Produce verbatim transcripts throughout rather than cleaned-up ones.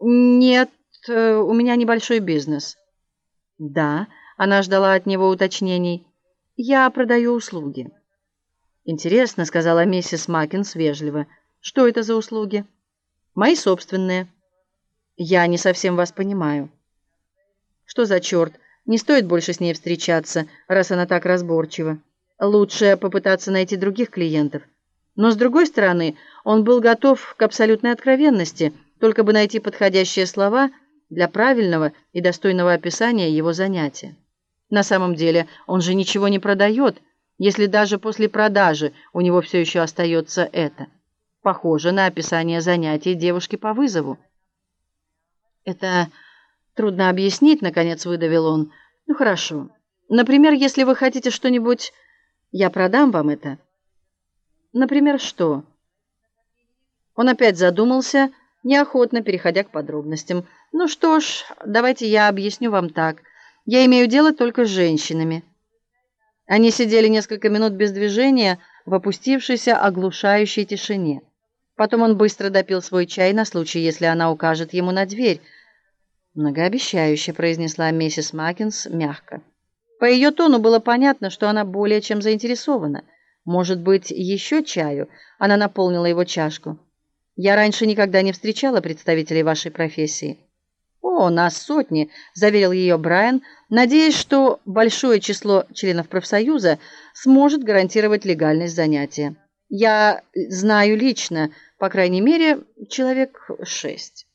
Нет, э, у меня небольшой бизнес. Да, она ждала от него уточнений. Я продаю услуги. Интересно, сказала миссис Маккинс вежливо. Что это за услуги? Мои собственные. Я не совсем вас понимаю. Что за черт? Не стоит больше с ней встречаться, раз она так разборчива. Лучше попытаться найти других клиентов. Но с другой стороны, он был готов к абсолютной откровенности, только бы найти подходящие слова для правильного и достойного описания его занятия. На самом деле, он же ничего не продает, если даже после продажи у него все еще остается это. Похоже на описание занятий девушки по вызову. Это трудно объяснить, наконец выдавил он. Ну хорошо. Например, если вы хотите что-нибудь, я продам вам это. Например, что? Он опять задумался, неохотно переходя к подробностям. Ну что ж, давайте я объясню вам так. Я имею дело только с женщинами. Они сидели несколько минут без движения в опустившейся оглушающей тишине. Потом он быстро допил свой чай на случай, если она укажет ему на дверь. Многообещающе произнесла миссис Маккинс мягко. По ее тону было понятно, что она более чем заинтересована. Может быть, еще чаю? Она наполнила его чашку. Я раньше никогда не встречала представителей вашей профессии. О, нас сотни, заверил ее Брайан, надеясь, что большое число членов профсоюза сможет гарантировать легальность занятия. Я знаю лично, по крайней мере, человек шесть.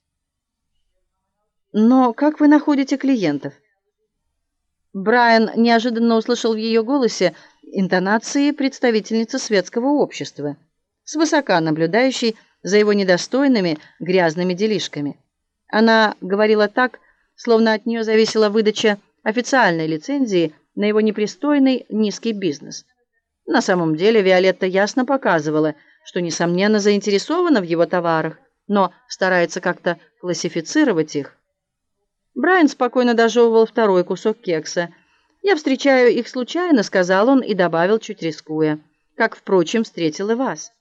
Но как вы находите клиентов? Брайан неожиданно услышал в ее голосе интонации представительницы светского общества, свысока наблюдающей за его недостойными грязными делишками. Она говорила так, словно от нее зависела выдача официальной лицензии на его непристойный низкий бизнес. На самом деле Виолетта ясно показывала, что несомненно заинтересована в его товарах, но старается как-то классифицировать их. Брайан спокойно дожевывал второй кусок кекса. «Я встречаю их случайно», — сказал он и добавил, чуть рискуя, «как, впрочем, встретил и вас».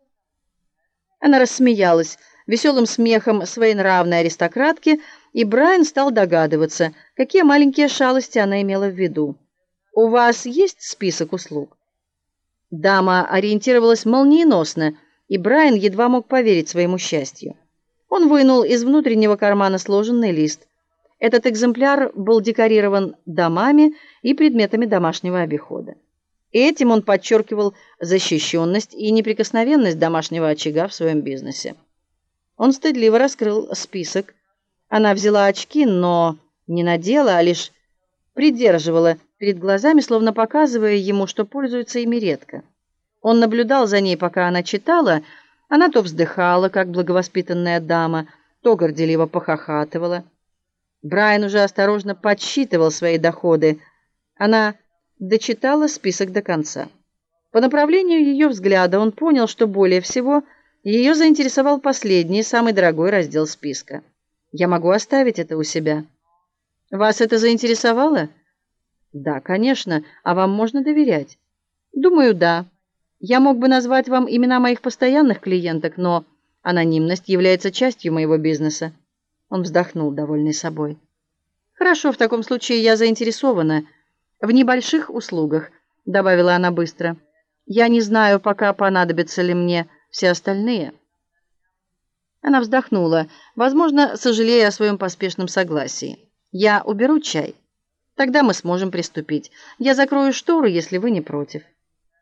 Она рассмеялась веселым смехом своенравной аристократки, и Брайан стал догадываться, какие маленькие шалости она имела в виду. «У вас есть список услуг?» Дама ориентировалась молниеносно, и Брайан едва мог поверить своему счастью. Он вынул из внутреннего кармана сложенный лист. Этот экземпляр был декорирован домами и предметами домашнего обихода. Этим он подчеркивал защищенность и неприкосновенность домашнего очага в своем бизнесе. Он стыдливо раскрыл список. Она взяла очки, но не надела, а лишь придерживала перед глазами, словно показывая ему, что пользуется ими редко. Он наблюдал за ней, пока она читала. Она то вздыхала, как благовоспитанная дама, то горделиво похохатывала. Брайан уже осторожно подсчитывал свои доходы. Она дочитала список до конца. По направлению ее взгляда он понял, что более всего ее заинтересовал последний, самый дорогой раздел списка. «Я могу оставить это у себя». «Вас это заинтересовало?» «Да, конечно. А вам можно доверять?» «Думаю, да. Я мог бы назвать вам имена моих постоянных клиенток, но анонимность является частью моего бизнеса». Он вздохнул, довольный собой. «Хорошо, в таком случае я заинтересована в небольших услугах», — добавила она быстро. «Я не знаю, пока понадобятся ли мне все остальные». Она вздохнула, возможно, сожалея о своем поспешном согласии. «Я уберу чай. Тогда мы сможем приступить. Я закрою шторы, если вы не против».